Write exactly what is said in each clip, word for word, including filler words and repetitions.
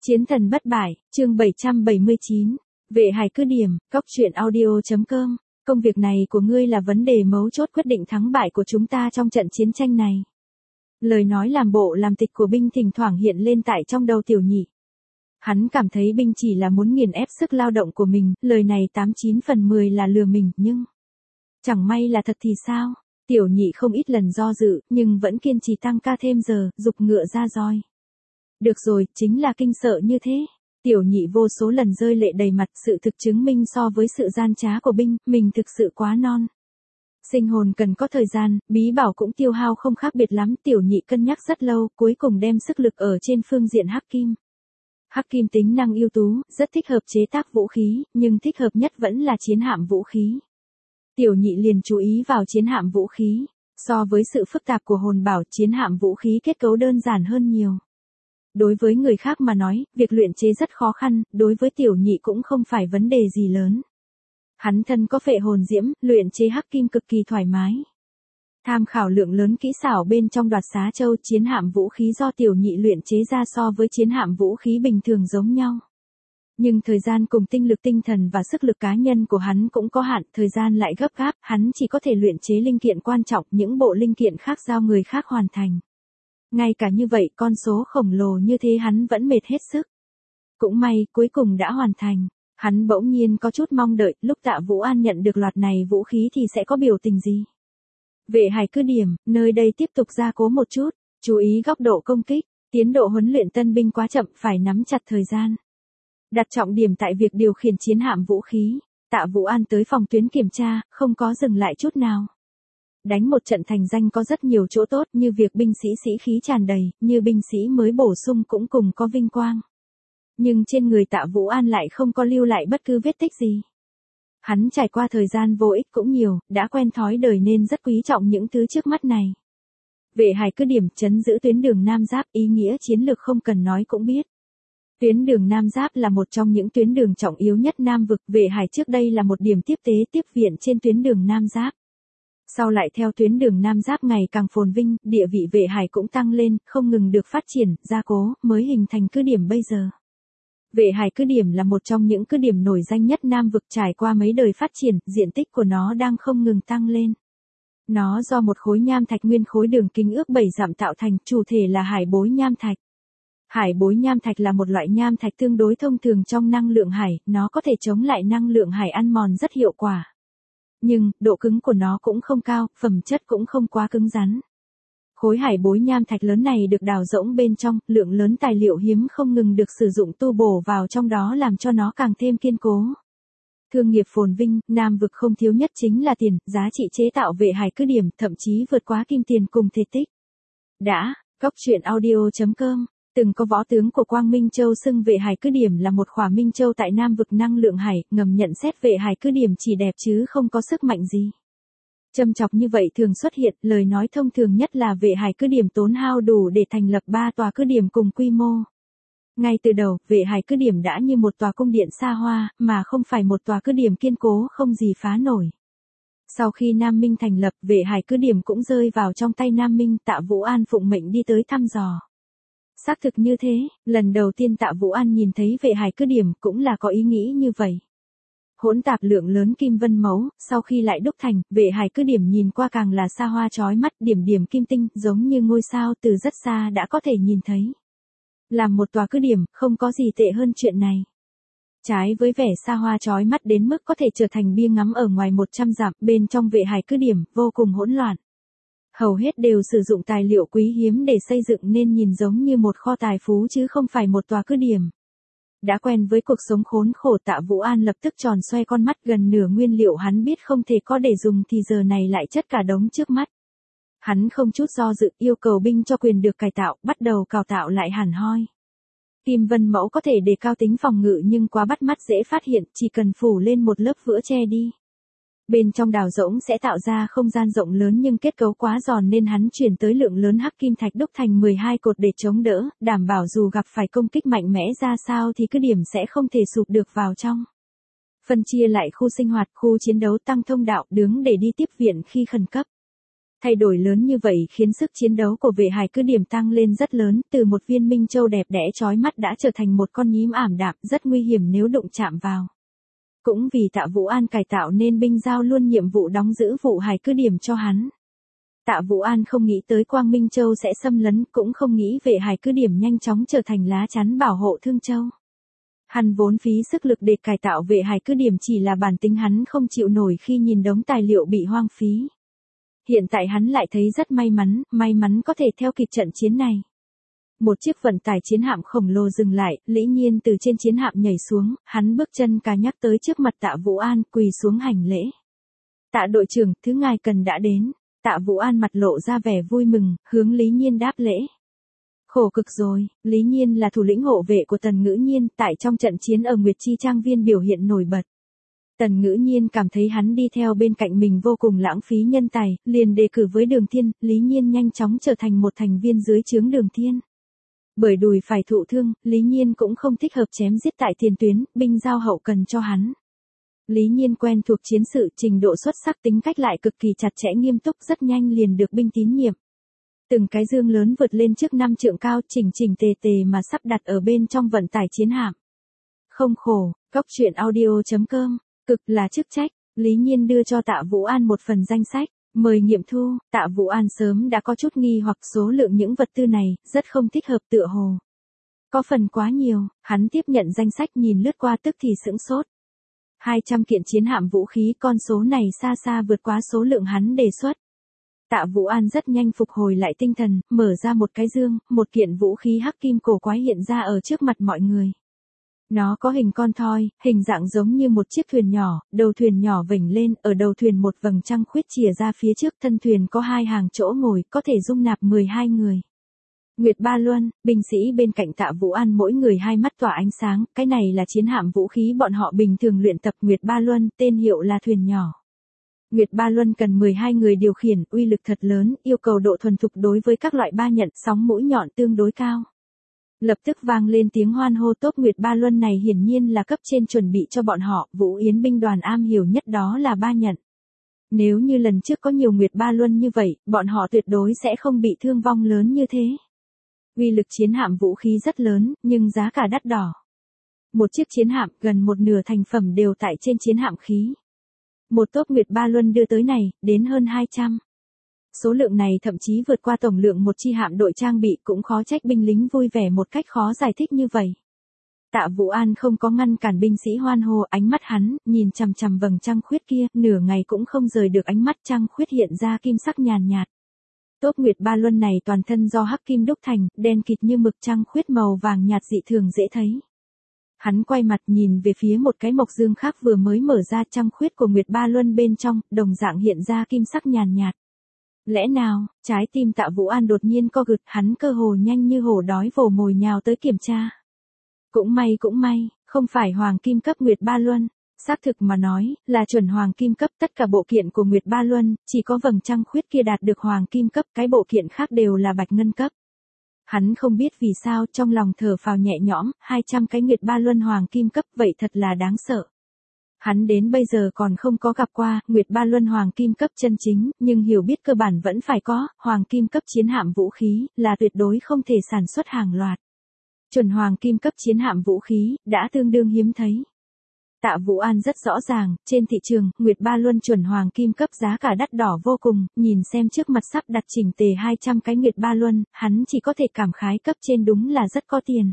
Chiến thần bất bại, chương bảy trăm bảy mươi chín. Vệ hải cứ điểm, cóc truyện audio.com. Công việc này của ngươi là vấn đề mấu chốt quyết định thắng bại của chúng ta trong trận chiến tranh này. Lời nói làm bộ làm tịch của binh thỉnh thoảng hiện lên tại trong đầu Tiểu Nhị. Hắn cảm thấy binh chỉ là muốn nghiền ép sức lao động của mình, lời này tám chín phần mười là lừa mình, nhưng... Chẳng may là thật thì sao? Tiểu Nhị không ít lần do dự, nhưng vẫn kiên trì tăng ca thêm giờ, giục ngựa ra roi. Được rồi, chính là kinh sợ như thế. Tiểu Nhị vô số lần rơi lệ đầy mặt, sự thực chứng minh so với sự gian trá của binh, mình thực sự quá non. Sinh hồn cần có thời gian, bí bảo cũng tiêu hao không khác biệt lắm. Tiểu Nhị cân nhắc rất lâu, cuối cùng đem sức lực ở trên phương diện hắc kim. Hắc kim tính năng ưu tú, rất thích hợp chế tác vũ khí, nhưng thích hợp nhất vẫn là chiến hạm vũ khí. Tiểu Nhị liền chú ý vào chiến hạm vũ khí. So với sự phức tạp của hồn bảo, chiến hạm vũ khí kết cấu đơn giản hơn nhiều. Đối với người khác mà nói, việc luyện chế rất khó khăn, đối với Tiểu Nhị cũng không phải vấn đề gì lớn. Hắn thân có phệ hồn diễm, luyện chế hắc kim cực kỳ thoải mái. Tham khảo lượng lớn kỹ xảo bên trong Đoạt Xá Châu, chiến hạm vũ khí do Tiểu Nhị luyện chế ra so với chiến hạm vũ khí bình thường giống nhau. Nhưng thời gian cùng tinh lực tinh thần và sức lực cá nhân của hắn cũng có hạn, thời gian lại gấp gáp, hắn chỉ có thể luyện chế linh kiện quan trọng, những bộ linh kiện khác giao người khác hoàn thành. Ngay cả như vậy, con số khổng lồ như thế hắn vẫn mệt hết sức. Cũng may, cuối cùng đã hoàn thành. Hắn bỗng nhiên có chút mong đợi, lúc Tạ Vũ An nhận được loạt này vũ khí thì sẽ có biểu tình gì. Vệ hải cứ điểm, nơi đây tiếp tục gia cố một chút, chú ý góc độ công kích, tiến độ huấn luyện tân binh quá chậm, phải nắm chặt thời gian. Đặt trọng điểm tại việc điều khiển chiến hạm vũ khí, Tạ Vũ An tới phòng tuyến kiểm tra, không có dừng lại chút nào. Đánh một trận thành danh có rất nhiều chỗ tốt, như việc binh sĩ sĩ khí tràn đầy, như binh sĩ mới bổ sung cũng cùng có vinh quang. Nhưng trên người Tạ Vũ An lại không có lưu lại bất cứ vết tích gì. Hắn trải qua thời gian vô ích cũng nhiều, đã quen thói đời nên rất quý trọng những thứ trước mắt này. Vệ hải cứ điểm trấn giữ tuyến đường Nam Giáp, ý nghĩa chiến lược không cần nói cũng biết. Tuyến đường Nam Giáp là một trong những tuyến đường trọng yếu nhất Nam vực, Vệ hải trước đây là một điểm tiếp tế tiếp viện trên tuyến đường Nam Giáp. Sau lại theo tuyến đường Nam Giáp ngày càng phồn vinh, địa vị Vệ hải cũng tăng lên, không ngừng được phát triển, gia cố, mới hình thành cứ điểm bây giờ. Vệ hải cứ điểm là một trong những cứ điểm nổi danh nhất Nam vực, trải qua mấy đời phát triển, diện tích của nó đang không ngừng tăng lên. Nó do một khối nham thạch nguyên khối đường kính ước bảy dặm tạo thành, chủ thể là hải bối nham thạch. Hải bối nham thạch là một loại nham thạch tương đối thông thường trong năng lượng hải, nó có thể chống lại năng lượng hải ăn mòn rất hiệu quả. Nhưng, độ cứng của nó cũng không cao, phẩm chất cũng không quá cứng rắn. Khối hải bối nham thạch lớn này được đào rỗng bên trong, lượng lớn tài liệu hiếm không ngừng được sử dụng tu bổ vào trong đó làm cho nó càng thêm kiên cố. Thương nghiệp phồn vinh, Nam vực không thiếu nhất chính là tiền, giá trị chế tạo vệ hải cứ điểm thậm chí vượt quá kim tiền cùng thể tích. Đã, cóc truyện audio.com. Từng có võ tướng của Quang Minh Châu xưng vệ hải cứ điểm là một khỏa Minh Châu tại Nam vực năng lượng hải, ngầm nhận xét vệ hải cứ điểm chỉ đẹp chứ không có sức mạnh gì. Châm chọc như vậy thường xuất hiện, lời nói thông thường nhất là vệ hải cứ điểm tốn hao đủ để thành lập ba tòa cứ điểm cùng quy mô. Ngay từ đầu, vệ hải cứ điểm đã như một tòa cung điện xa hoa, mà không phải một tòa cứ điểm kiên cố không gì phá nổi. Sau khi Nam Minh thành lập, vệ hải cứ điểm cũng rơi vào trong tay Nam Minh, Tạ Vũ An phụng mệnh đi tới thăm dò. Xác thực như thế, lần đầu tiên Tạ Vũ An nhìn thấy vệ hải cứ điểm cũng là có ý nghĩ như vậy. Hỗn tạp lượng lớn kim vân mẫu, sau khi lại đúc thành, vệ hải cứ điểm nhìn qua càng là xa hoa chói mắt, điểm điểm kim tinh, giống như ngôi sao từ rất xa đã có thể nhìn thấy. Làm một tòa cứ điểm, không có gì tệ hơn chuyện này. Trái với vẻ xa hoa chói mắt đến mức có thể trở thành bia ngắm ở ngoài một trăm dặm, bên trong vệ hải cứ điểm, vô cùng hỗn loạn. Hầu hết đều sử dụng tài liệu quý hiếm để xây dựng nên nhìn giống như một kho tài phú chứ không phải một tòa cứ điểm. Đã quen với cuộc sống khốn khổ, Tạ Vũ An lập tức tròn xoe con mắt, gần nửa nguyên liệu hắn biết không thể có để dùng thì giờ này lại chất cả đống trước mắt. Hắn không chút do dự yêu cầu binh cho quyền được cải tạo, bắt đầu cào tạo lại hẳn hoi. Kim vân mẫu có thể đề cao tính phòng ngự nhưng quá bắt mắt dễ phát hiện, chỉ cần phủ lên một lớp vữa che đi. Bên trong đào rỗng sẽ tạo ra không gian rộng lớn nhưng kết cấu quá giòn nên hắn chuyển tới lượng lớn hắc kim thạch đúc thành mười hai cột để chống đỡ, đảm bảo dù gặp phải công kích mạnh mẽ ra sao thì cứ điểm sẽ không thể sụp được vào trong. Phân chia lại khu sinh hoạt, khu chiến đấu, tăng thông đạo, đứng để đi tiếp viện khi khẩn cấp. Thay đổi lớn như vậy khiến sức chiến đấu của vệ hải cứ điểm tăng lên rất lớn, từ một viên minh châu đẹp đẽ chói mắt đã trở thành một con nhím ảm đạm, rất nguy hiểm nếu đụng chạm vào. Cũng vì Tạ Vũ An cải tạo nên binh giao luôn nhiệm vụ đóng giữ vụ hải cứ điểm cho hắn. Tạ Vũ An không nghĩ tới Quang Minh Châu sẽ xâm lấn, cũng không nghĩ vệ hải cứ điểm nhanh chóng trở thành lá chắn bảo hộ Thương Châu. Hắn vốn phí sức lực để cải tạo vệ hải cứ điểm, chỉ là bản tính hắn không chịu nổi khi nhìn đống tài liệu bị hoang phí. Hiện tại hắn lại thấy rất may mắn, may mắn có thể theo kịp trận chiến này. Một chiếc vận tải chiến hạm khổng lồ dừng lại, Lý Nhiên từ trên chiến hạm nhảy xuống, hắn bước chân cà nhắc tới trước mặt Tạ Vũ An, quỳ xuống hành lễ. Tạ đội trưởng, thứ ngài cần đã đến. Tạ Vũ An mặt lộ ra vẻ vui mừng, hướng Lý Nhiên đáp lễ. Khổ cực rồi, Lý Nhiên là thủ lĩnh hộ vệ của Tần Ngữ Nhiên, tại trong trận chiến ở Nguyệt Chi Trang Viên biểu hiện nổi bật. Tần Ngữ Nhiên cảm thấy hắn đi theo bên cạnh mình vô cùng lãng phí nhân tài, liền đề cử với Đường Thiên, Lý Nhiên nhanh chóng trở thành một thành viên dưới trướng Đường Thiên. Bởi đùi phải thụ thương, Lý Nhiên cũng không thích hợp chém giết tại tiền tuyến, binh giao hậu cần cho hắn. Lý Nhiên quen thuộc chiến sự, trình độ xuất sắc, tính cách lại cực kỳ chặt chẽ nghiêm túc, rất nhanh liền được binh tín nhiệm. Từng cái dương lớn vượt lên trước năm trượng cao, chỉnh chỉnh tề tề mà sắp đặt ở bên trong vận tải chiến hạm. Không khổ, góc truyện audio chấm com, cực là chức trách, Lý Nhiên đưa cho Tạ Vũ An một phần danh sách, mời nghiệm thu. Tạ Vũ An sớm đã có chút nghi hoặc số lượng những vật tư này, rất không thích hợp tựa hồ. Có phần quá nhiều, hắn tiếp nhận danh sách nhìn lướt qua tức thì sững sốt. hai trăm kiện chiến hạm vũ khí, con số này xa xa vượt quá số lượng hắn đề xuất. Tạ Vũ An rất nhanh phục hồi lại tinh thần, mở ra một cái dương, một kiện vũ khí hắc kim cổ quái hiện ra ở trước mặt mọi người. Nó có hình con thoi, hình dạng giống như một chiếc thuyền nhỏ, đầu thuyền nhỏ vểnh lên, ở đầu thuyền một vầng trăng khuyết chìa ra phía trước, thân thuyền có hai hàng chỗ ngồi, có thể dung nạp mười hai người. Nguyệt Ba Luân, binh sĩ bên cạnh Tạ Vũ An mỗi người hai mắt tỏa ánh sáng, cái này là chiến hạm vũ khí bọn họ bình thường luyện tập. Nguyệt Ba Luân, tên hiệu là thuyền nhỏ. Nguyệt Ba Luân cần mười hai người điều khiển, uy lực thật lớn, yêu cầu độ thuần thục đối với các loại ba nhận, sóng mũi nhọn tương đối cao. Lập tức vang lên tiếng hoan hô tốt. Nguyệt Ba Luân này hiển nhiên là cấp trên chuẩn bị cho bọn họ, Vũ Yến binh đoàn am hiểu nhất đó là ba nhận. Nếu như lần trước có nhiều Nguyệt Ba Luân như vậy, bọn họ tuyệt đối sẽ không bị thương vong lớn như thế. Uy lực chiến hạm vũ khí rất lớn, nhưng giá cả đắt đỏ. Một chiếc chiến hạm, gần một nửa thành phẩm đều tại trên chiến hạm khí. Một tốp Nguyệt Ba Luân đưa tới này, đến hơn hai trăm. Số lượng này thậm chí vượt qua tổng lượng một chi hạm đội trang bị, cũng khó trách binh lính vui vẻ một cách khó giải thích như vậy. Tạ Vũ An không có ngăn cản binh sĩ hoan hô, ánh mắt hắn, nhìn chằm chằm vầng trăng khuyết kia, nửa ngày cũng không rời được ánh mắt. Trăng khuyết hiện ra kim sắc nhàn nhạt. Tốp Nguyệt Ba Luân này toàn thân do hắc kim đúc thành, đen kịt như mực, trăng khuyết màu vàng nhạt dị thường dễ thấy. Hắn quay mặt nhìn về phía một cái mộc dương khác vừa mới mở ra, trăng khuyết của Nguyệt Ba Luân bên trong, đồng dạng hiện ra kim sắc nhàn nhạt. Lẽ nào, trái tim Tạ Vũ An đột nhiên co gật, hắn cơ hồ nhanh như hổ đói vồ mồi nhào tới kiểm tra. Cũng may cũng may, không phải hoàng kim cấp Nguyệt Ba Luân. Xác thực mà nói, là chuẩn hoàng kim cấp. Tất cả bộ kiện của Nguyệt Ba Luân, chỉ có vầng trăng khuyết kia đạt được hoàng kim cấp, cái bộ kiện khác đều là bạch ngân cấp. Hắn không biết vì sao, trong lòng thở phào nhẹ nhõm, hai trăm cái Nguyệt Ba Luân hoàng kim cấp, vậy thật là đáng sợ. Hắn đến bây giờ còn không có gặp qua Nguyệt Ba Luân hoàng kim cấp chân chính, nhưng hiểu biết cơ bản vẫn phải có. Hoàng kim cấp chiến hạm vũ khí là tuyệt đối không thể sản xuất hàng loạt. Chuẩn hoàng kim cấp chiến hạm vũ khí đã tương đương hiếm thấy. Tạ Vũ An rất rõ ràng, trên thị trường, Nguyệt Ba Luân chuẩn hoàng kim cấp giá cả đắt đỏ vô cùng, nhìn xem trước mặt sắp đặt chỉnh tề hai trăm cái Nguyệt Ba Luân, hắn chỉ có thể cảm khái cấp trên đúng là rất có tiền.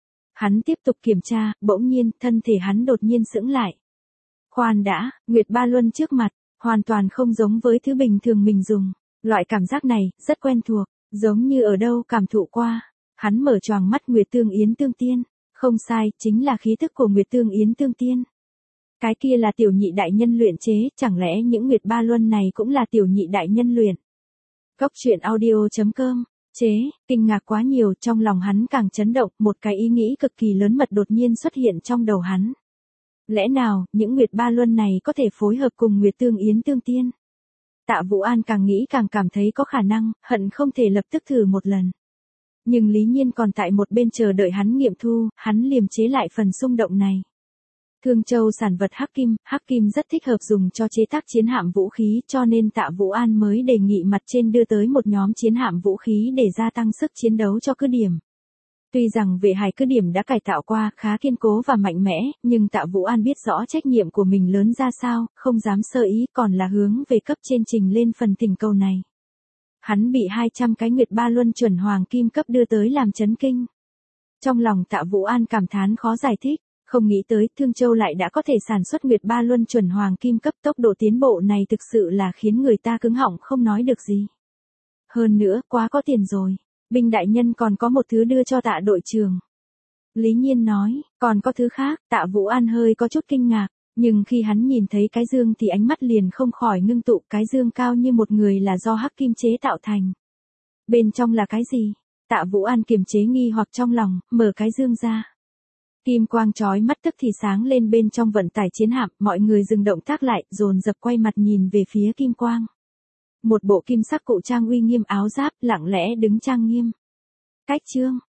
Hắn tiếp tục kiểm tra, bỗng nhiên, thân thể hắn đột nhiên sững lại. Khoan đã, Nguyệt Ba Luân trước mặt, hoàn toàn không giống với thứ bình thường mình dùng. Loại cảm giác này, rất quen thuộc, giống như ở đâu cảm thụ qua. Hắn mở choàng mắt. Nguyệt Tương Yến Tương Tiên. Không sai, chính là khí tức của Nguyệt Tương Yến Tương Tiên. Cái kia là tiểu nhị đại nhân luyện chế, chẳng lẽ những Nguyệt Ba Luân này cũng là tiểu nhị đại nhân luyện? Góc truyện audio chấm com, chế, kinh ngạc quá nhiều, trong lòng hắn càng chấn động, một cái ý nghĩ cực kỳ lớn mật đột nhiên xuất hiện trong đầu hắn. Lẽ nào, những Nguyệt Ba Luân này có thể phối hợp cùng Nguyệt Tương Yến Tương Tiên? Tạ Vũ An càng nghĩ càng cảm thấy có khả năng, hận không thể lập tức thử một lần. Nhưng Lý Nhiên còn tại một bên chờ đợi hắn nghiệm thu, hắn liềm chế lại phần xung động này. Thương Châu sản vật hắc kim, hắc kim rất thích hợp dùng cho chế tác chiến hạm vũ khí, cho nên Tạ Vũ An mới đề nghị mặt trên đưa tới một nhóm chiến hạm vũ khí để gia tăng sức chiến đấu cho cứ điểm. Tuy rằng vệ hải cứ điểm đã cải tạo qua, khá kiên cố và mạnh mẽ, nhưng Tạ Vũ An biết rõ trách nhiệm của mình lớn ra sao, không dám sơ ý, còn là hướng về cấp trên trình lên phần thỉnh cầu này. Hắn bị hai trăm cái Nguyệt Ba Luân chuẩn hoàng kim cấp đưa tới làm chấn kinh. Trong lòng Tạ Vũ An cảm thán khó giải thích, không nghĩ tới Thương Châu lại đã có thể sản xuất Nguyệt Ba Luân chuẩn hoàng kim cấp, tốc độ tiến bộ này thực sự là khiến người ta cứng họng không nói được gì. Hơn nữa, quá có tiền rồi. Binh đại nhân còn có một thứ đưa cho Tạ đội trưởng. Lý Nhiên nói, còn có thứ khác. Tạ Vũ An hơi có chút kinh ngạc, nhưng khi hắn nhìn thấy cái dương thì ánh mắt liền không khỏi ngưng tụ. Cái dương cao như một người là do hắc kim chế tạo thành. Bên trong là cái gì? Tạ Vũ An kiềm chế nghi hoặc trong lòng, mở cái dương ra. Kim quang chói mắt tức thì sáng lên bên trong vận tải chiến hạm, mọi người dừng động tác lại, dồn dập quay mặt nhìn về phía kim quang. Một bộ kim sắc cụ trang uy nghiêm áo giáp, lặng lẽ đứng trang nghiêm. Cách chương